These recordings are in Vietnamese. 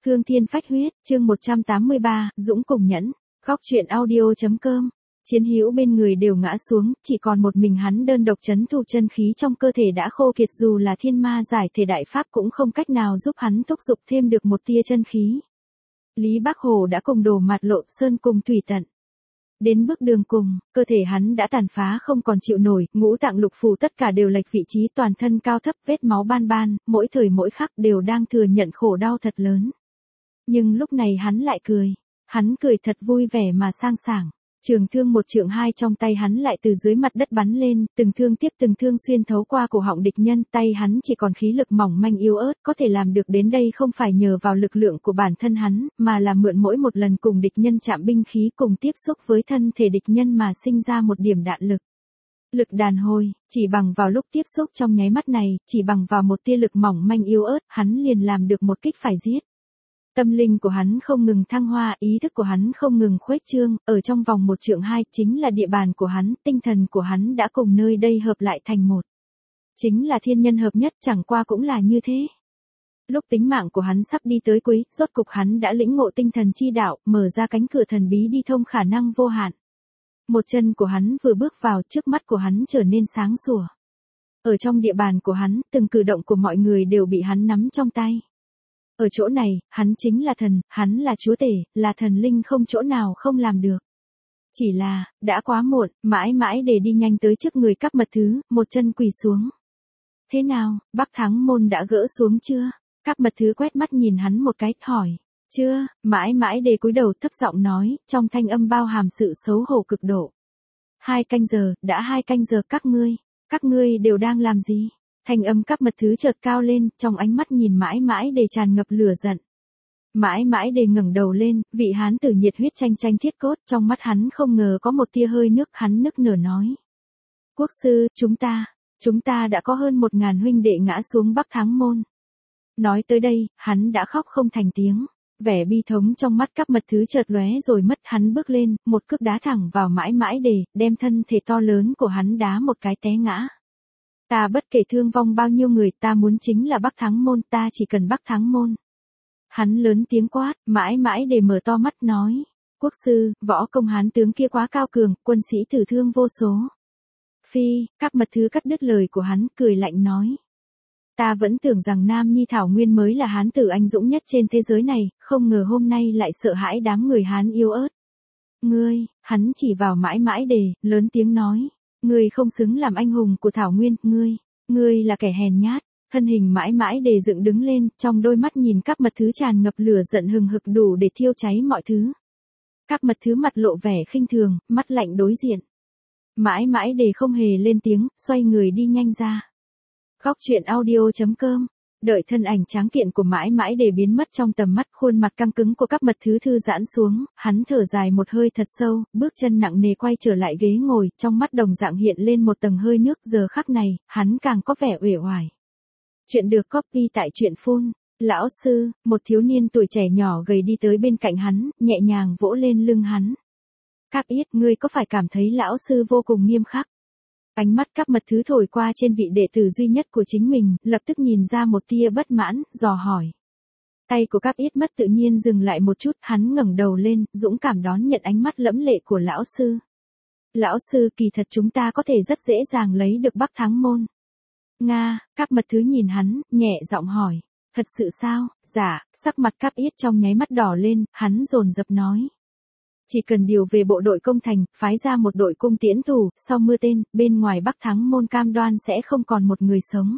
Hương Thiên Phách Huyết, chương 183, Dũng cùng nhẫn. Góc truyện audio.com. Chiến hữu bên người đều ngã xuống, chỉ còn một mình hắn đơn độc trấn thủ chân khí trong cơ thể đã khô kiệt, dù là thiên ma giải thể đại pháp cũng không cách nào giúp hắn thúc giục thêm được một tia chân khí. Lý Bác Hồ đã cùng đổ mặt Lộ Sơn cùng tùy tận. Đến bước đường cùng, cơ thể hắn đã tàn phá không còn chịu nổi, ngũ tạng lục phủ tất cả đều lệch vị trí, toàn thân cao thấp vết máu ban ban, mỗi thời mỗi khắc đều đang thừa nhận khổ đau thật lớn. Nhưng lúc này hắn lại cười. Hắn cười thật vui vẻ mà sang sảng. Trường thương 1 trượng 2 trong tay hắn lại từ dưới mặt đất bắn lên, từng thương tiếp từng thương xuyên thấu qua cổ họng địch nhân, tay hắn chỉ còn khí lực mỏng manh yếu ớt, có thể làm được đến đây không phải nhờ vào lực lượng của bản thân hắn, mà là mượn mỗi một lần cùng địch nhân chạm binh khí cùng tiếp xúc với thân thể địch nhân mà sinh ra một điểm đạn lực. Lực đàn hồi, chỉ bằng vào lúc tiếp xúc trong nháy mắt này, chỉ bằng vào một tia lực mỏng manh yếu ớt, hắn liền làm được một kích phải giết. Tâm linh của hắn không ngừng thăng hoa, ý thức của hắn không ngừng khuếch trương, ở trong vòng 1 trượng 2 chính là địa bàn của hắn, tinh thần của hắn đã cùng nơi đây hợp lại thành một. Chính là thiên nhân hợp nhất, chẳng qua cũng là như thế. Lúc tính mạng của hắn sắp đi tới cuối, rốt cục hắn đã lĩnh ngộ tinh thần chi đạo, mở ra cánh cửa thần bí đi thông khả năng vô hạn. Một chân của hắn vừa bước vào, trước mắt của hắn trở nên sáng sủa. Ở trong địa bàn của hắn, từng cử động của mọi người đều bị hắn nắm trong tay. Ở chỗ này, hắn chính là thần, hắn là chúa tể, là thần linh không chỗ nào không làm được. Chỉ là, đã quá muộn, mãi mãi để đi nhanh tới trước người Cáp Mật Thứ, một chân quỳ xuống. Thế nào, Bắc Thắng Môn đã gỡ xuống chưa? Cáp Mật Thứ quét mắt nhìn hắn một cái, hỏi. Chưa, mãi mãi để cúi đầu thấp giọng nói, trong thanh âm bao hàm sự xấu hổ cực độ. 2 canh giờ, đã 2 canh giờ, các ngươi đều đang làm gì? Thanh âm Cáp Mật Thứ chợt cao lên, trong ánh mắt nhìn mãi mãi để tràn ngập lửa giận. Mãi mãi để ngẩng đầu lên, vị hán tử nhiệt huyết tranh tranh thiết cốt, trong mắt hắn không ngờ có một tia hơi nước, hắn nức nở nói. Quốc sư, chúng ta đã có hơn 1000 huynh đệ ngã xuống Bắc Thắng Môn. Nói tới đây, hắn đã khóc không thành tiếng. Vẻ bi thống trong mắt Cáp Mật Thứ chợt lóe rồi mất, hắn bước lên, một cước đá thẳng vào mãi mãi để, đem thân thể to lớn của hắn đá một cái té ngã. Ta bất kể thương vong bao nhiêu người, ta muốn chính là Bắc Thắng Môn, ta chỉ cần Bắc Thắng Môn. Hắn lớn tiếng quát, mãi mãi để mở to mắt nói. Quốc sư, võ công hán tướng kia quá cao cường, quân sĩ tử thương vô số. Phi, Cáp Mật Thứ cắt đứt lời của hắn, cười lạnh nói. Ta vẫn tưởng rằng Nam Nhi Thảo Nguyên mới là hán tử anh dũng nhất trên thế giới này, không ngờ hôm nay lại sợ hãi đám người hán yếu ớt. Ngươi, hắn chỉ vào mãi mãi đề, lớn tiếng nói. Ngươi không xứng làm anh hùng của Thảo Nguyên, ngươi là kẻ hèn nhát. Thân hình mãi mãi để dựng đứng lên, trong đôi mắt nhìn Cáp Mật Thứ tràn ngập lửa giận hừng hực đủ để thiêu cháy mọi thứ. Cáp Mật Thứ mặt lộ vẻ khinh thường, mắt lạnh đối diện. Mãi mãi để không hề lên tiếng, xoay người đi nhanh ra. Góc truyện audio.com. Đợi thân ảnh tráng kiện của mãi mãi để biến mất trong tầm mắt, khuôn mặt căng cứng của Cáp Mật Thứ thư giãn xuống, hắn thở dài một hơi thật sâu, bước chân nặng nề quay trở lại ghế ngồi, trong mắt đồng dạng hiện lên một tầng hơi nước, giờ khắc này, hắn càng có vẻ uể oải. Chuyện được copy tại truyện phun. Lão sư, một thiếu niên tuổi trẻ nhỏ gầy đi tới bên cạnh hắn, nhẹ nhàng vỗ lên lưng hắn. Cáp Yết, ngươi có phải cảm thấy lão sư vô cùng nghiêm khắc? Ánh mắt Cáp Mật Thứ thổi qua trên vị đệ tử duy nhất của chính mình, lập tức nhìn ra một tia bất mãn, dò hỏi. Tay của Cáp Yết mất tự nhiên dừng lại một chút, hắn ngẩng đầu lên, dũng cảm đón nhận ánh mắt lẫm lệ của lão sư. Lão sư, kỳ thật chúng ta có thể rất dễ dàng lấy được Bắc Thắng Môn. Nga, Cáp Mật Thứ nhìn hắn, nhẹ giọng hỏi. Thật sự sao? Dạ, sắc mặt Cáp Yết trong nháy mắt đỏ lên, hắn dồn dập nói. Chỉ cần điều về bộ đội công thành, phái ra một đội cung tiễn thủ, sau mưa tên, bên ngoài Bắc Thắng Môn cam đoan sẽ không còn một người sống.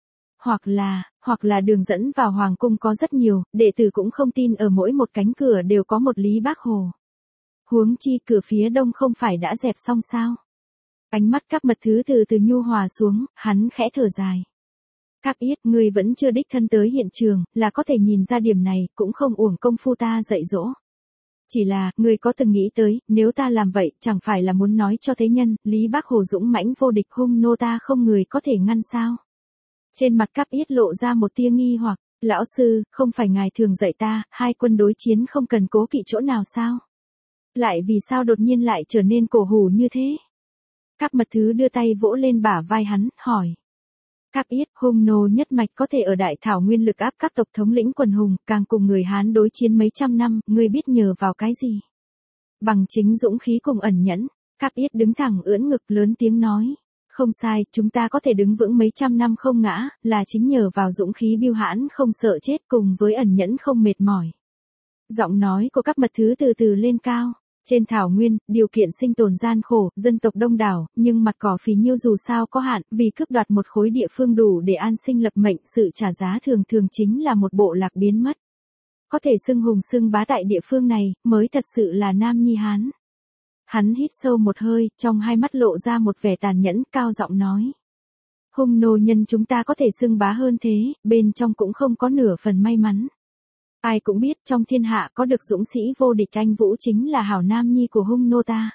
Hoặc là đường dẫn vào Hoàng cung có rất nhiều, đệ tử cũng không tin ở mỗi một cánh cửa đều có một Lý Bác Hồ. Huống chi cửa phía đông không phải đã dẹp xong sao? Ánh mắt Cáp Mật Thứ từ từ nhu hòa xuống, hắn khẽ thở dài. Cáp Yết, ngươi vẫn chưa đích thân tới hiện trường, là có thể nhìn ra điểm này, cũng không uổng công phu ta dạy dỗ. Chỉ là, ngươi có từng nghĩ tới, nếu ta làm vậy, chẳng phải là muốn nói cho thế nhân, Lý Bác Hồ dũng mãnh vô địch hung nô ta không người có thể ngăn sao? Trên mặt Cáp Yết lộ ra một tia nghi hoặc, lão sư, không phải ngài thường dạy ta, hai quân đối chiến không cần cố kỵ chỗ nào sao? Lại vì sao đột nhiên lại trở nên cổ hủ như thế? Cáp Mật Thứ đưa tay vỗ lên bả vai hắn, hỏi. Các yết, hung nô nhất mạch có thể ở đại thảo nguyên lực áp các tộc thống lĩnh quần hùng, càng cùng người Hán đối chiến mấy trăm năm, ngươi biết nhờ vào cái gì? Bằng chính dũng khí cùng ẩn nhẫn. Các yết đứng thẳng ưỡn ngực lớn tiếng nói. Không sai, chúng ta có thể đứng vững mấy trăm năm không ngã, là chính nhờ vào dũng khí biêu hãn không sợ chết cùng với ẩn nhẫn không mệt mỏi. Giọng nói của các mật thứ từ từ lên cao. Trên thảo nguyên, điều kiện sinh tồn gian khổ, dân tộc đông đảo, nhưng mặt cỏ phì nhiêu dù sao có hạn, vì cướp đoạt một khối địa phương đủ để an sinh lập mệnh, sự trả giá thường thường chính là một bộ lạc biến mất. Có thể xưng hùng xưng bá tại địa phương này, mới thật sự là Nam Nhi Hán. Hắn hít sâu một hơi, trong hai mắt lộ ra một vẻ tàn nhẫn, cao giọng nói. Hung nô nhân chúng ta có thể xưng bá hơn thế, bên trong cũng không có nửa phần may mắn. Ai cũng biết trong thiên hạ có được dũng sĩ vô địch anh Vũ chính là hảo nam nhi của hung nô ta.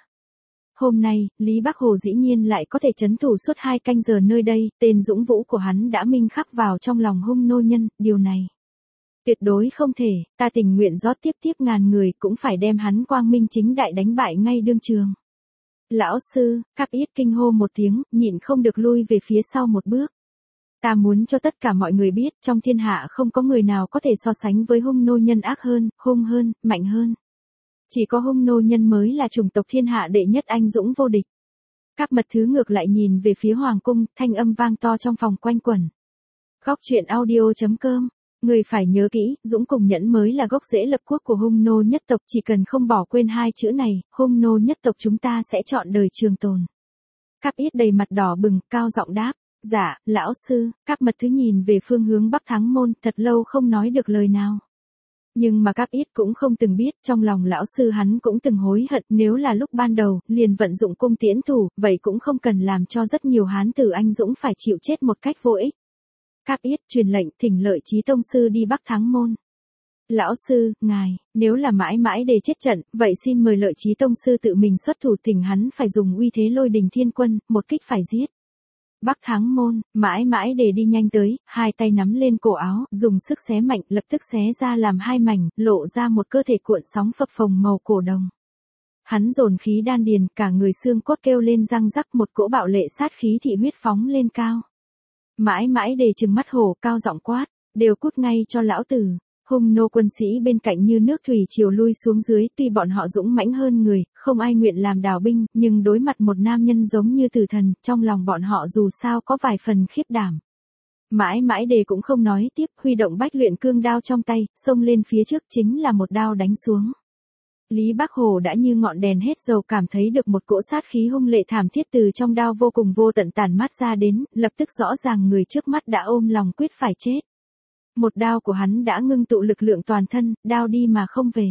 Hôm nay, Lý Bắc Hồ dĩ nhiên lại có thể trấn thủ suốt 2 canh giờ nơi đây, tên dũng vũ của hắn đã minh khắc vào trong lòng hung nô nhân, điều này. Tuyệt đối không thể, ta tình nguyện rót tiếp ngàn người cũng phải đem hắn quang minh chính đại đánh bại ngay đương trường. Lão sư, các yết kinh hô một tiếng, nhịn không được lui về phía sau một bước. Ta muốn cho tất cả mọi người biết, trong thiên hạ không có người nào có thể so sánh với hung nô nhân ác hơn, hung hơn, mạnh hơn. Chỉ có hung nô nhân mới là chủng tộc thiên hạ đệ nhất anh dũng vô địch. Các mật thứ ngược lại nhìn về phía hoàng cung, thanh âm vang to trong phòng quanh quẩn. Góc truyện audio.com. Người phải nhớ kỹ, dũng cùng nhẫn mới là gốc rễ lập quốc của hung nô nhất tộc, chỉ cần không bỏ quên 2 chữ này, hung nô nhất tộc chúng ta sẽ chọn đời trường tồn. Các yết đầy mặt đỏ bừng, cao giọng đáp. Dạ, lão sư, các mật thứ nhìn về phương hướng Bắc Thắng Môn, thật lâu không nói được lời nào. Nhưng mà các yết cũng không từng biết, trong lòng lão sư hắn cũng từng hối hận, nếu là lúc ban đầu, liền vận dụng cung tiễn thủ, vậy cũng không cần làm cho rất nhiều hán tử anh dũng phải chịu chết một cách vô ích. Các yết truyền lệnh thỉnh Lợi Chí tông sư đi Bắc Thắng Môn. Lão sư, ngài, nếu là mãi mãi để chết trận, vậy xin mời Lợi Chí tông sư tự mình xuất thủ, thỉnh hắn phải dùng uy thế Lôi Đình Thiên Quân, một kích phải giết. Bắc Thắng Môn, mãi mãi để đi nhanh tới, 2 tay nắm lên cổ áo, dùng sức xé mạnh, lập tức xé ra làm 2 mảnh, lộ ra một cơ thể cuộn sóng phập phồng màu cổ đồng. Hắn dồn khí đan điền, cả người xương cốt kêu lên răng rắc, một cỗ bạo lệ sát khí thị huyết phóng lên cao. Mãi mãi để trừng mắt hổ, cao giọng quát, đều cút ngay cho lão tử. Hung nô quân sĩ bên cạnh như nước thủy triều lui xuống dưới, tuy bọn họ dũng mãnh hơn người, không ai nguyện làm đào binh, nhưng đối mặt một nam nhân giống như tử thần, trong lòng bọn họ dù sao có vài phần khiếp đảm. Mãi mãi đề cũng không nói tiếp, huy động Bách Luyện Cương đao trong tay, xông lên phía trước chính là một đao đánh xuống. Lý Bắc Hồ đã như ngọn đèn hết dầu, cảm thấy được một cỗ sát khí hung lệ thảm thiết từ trong đao vô cùng vô tận tản mát ra đến, lập tức rõ ràng người trước mắt đã ôm lòng quyết phải chết. Một đao của hắn đã ngưng tụ lực lượng toàn thân, đao đi mà không về.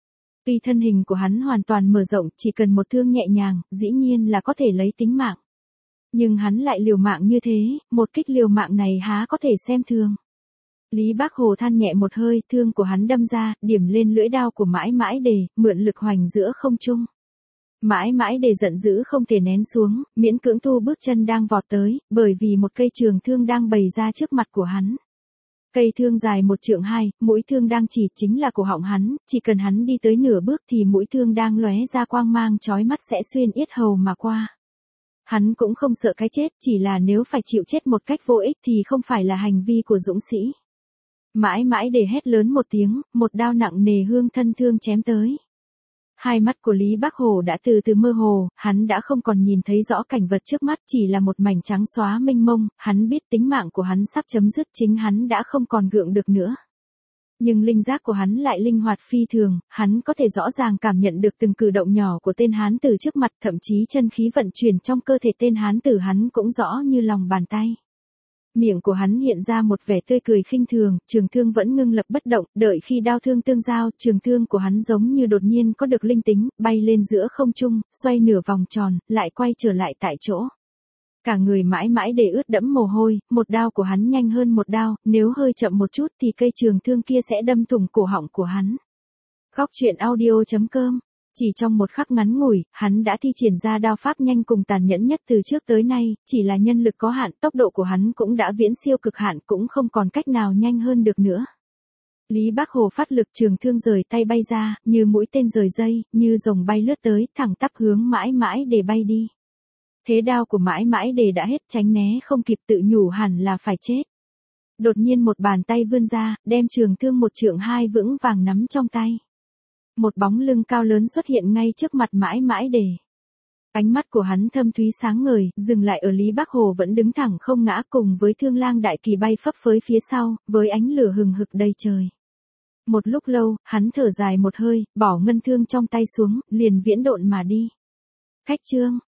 Tuy thân hình của hắn hoàn toàn mở rộng, chỉ cần một thương nhẹ nhàng, dĩ nhiên là có thể lấy tính mạng. Nhưng hắn lại liều mạng như thế, một kích liều mạng này há có thể xem thường. Lý Bắc Hồ than nhẹ một hơi, thương của hắn đâm ra, điểm lên lưỡi đao của mãi mãi đề, mượn lực hoành giữa không trung. Mãi mãi đề giận dữ không thể nén xuống, miễn cưỡng thu bước chân đang vọt tới, bởi vì một cây trường thương đang bày ra trước mặt của hắn. Cây thương dài 1 trượng 2, mũi thương đang chỉ chính là cổ họng hắn, chỉ cần hắn đi tới nửa bước thì mũi thương đang lóe ra quang mang chói mắt sẽ xuyên yết hầu mà qua. Hắn cũng không sợ cái chết, chỉ là nếu phải chịu chết một cách vô ích thì không phải là hành vi của dũng sĩ. Mãi mãi để hét lớn một tiếng, một đao nặng nề hương thân thương chém tới. Hai mắt của Lý Bắc Hồ đã từ từ mơ hồ, hắn đã không còn nhìn thấy rõ cảnh vật trước mắt, chỉ là một mảnh trắng xóa mênh mông, hắn biết tính mạng của hắn sắp chấm dứt, chính hắn đã không còn gượng được nữa. Nhưng linh giác của hắn lại linh hoạt phi thường, hắn có thể rõ ràng cảm nhận được từng cử động nhỏ của tên hán tử trước mặt, thậm chí chân khí vận chuyển trong cơ thể tên hán tử hắn cũng rõ như lòng bàn tay. Miệng của hắn hiện ra một vẻ tươi cười khinh thường, trường thương vẫn ngưng lập bất động, đợi khi đao thương tương giao, trường thương của hắn giống như đột nhiên có được linh tính, bay lên giữa không trung, xoay nửa vòng tròn, lại quay trở lại tại chỗ. Cả người mãi mãi để ướt đẫm mồ hôi, một đao của hắn nhanh hơn một đao, nếu hơi chậm một chút thì cây trường thương kia sẽ đâm thủng cổ họng của hắn. Góc truyện audio.com. Chỉ trong một khắc ngắn ngủi, hắn đã thi triển ra đao pháp nhanh cùng tàn nhẫn nhất từ trước tới nay, chỉ là nhân lực có hạn, tốc độ của hắn cũng đã viễn siêu cực hạn, cũng không còn cách nào nhanh hơn được nữa. Lý Bắc Hồ phát lực, trường thương rời tay bay ra, như mũi tên rời dây, như rồng bay lướt tới, thẳng tắp hướng mãi mãi để bay đi. Thế đao của mãi mãi đề đã hết, tránh né không kịp, tự nhủ hẳn là phải chết. Đột nhiên một bàn tay vươn ra, đem trường thương 1 trượng 2 vững vàng nắm trong tay. Một bóng lưng cao lớn xuất hiện ngay trước mặt mãi mãi đề. Ánh mắt của hắn thâm thúy sáng ngời, dừng lại ở Lý Bắc Hồ vẫn đứng thẳng không ngã, cùng với Thương Lang đại kỳ bay phấp phới phía sau, với ánh lửa hừng hực đầy trời. Một lúc lâu, hắn thở dài một hơi, bỏ ngân thương trong tay xuống, liền viễn độn mà đi. Khách Trương,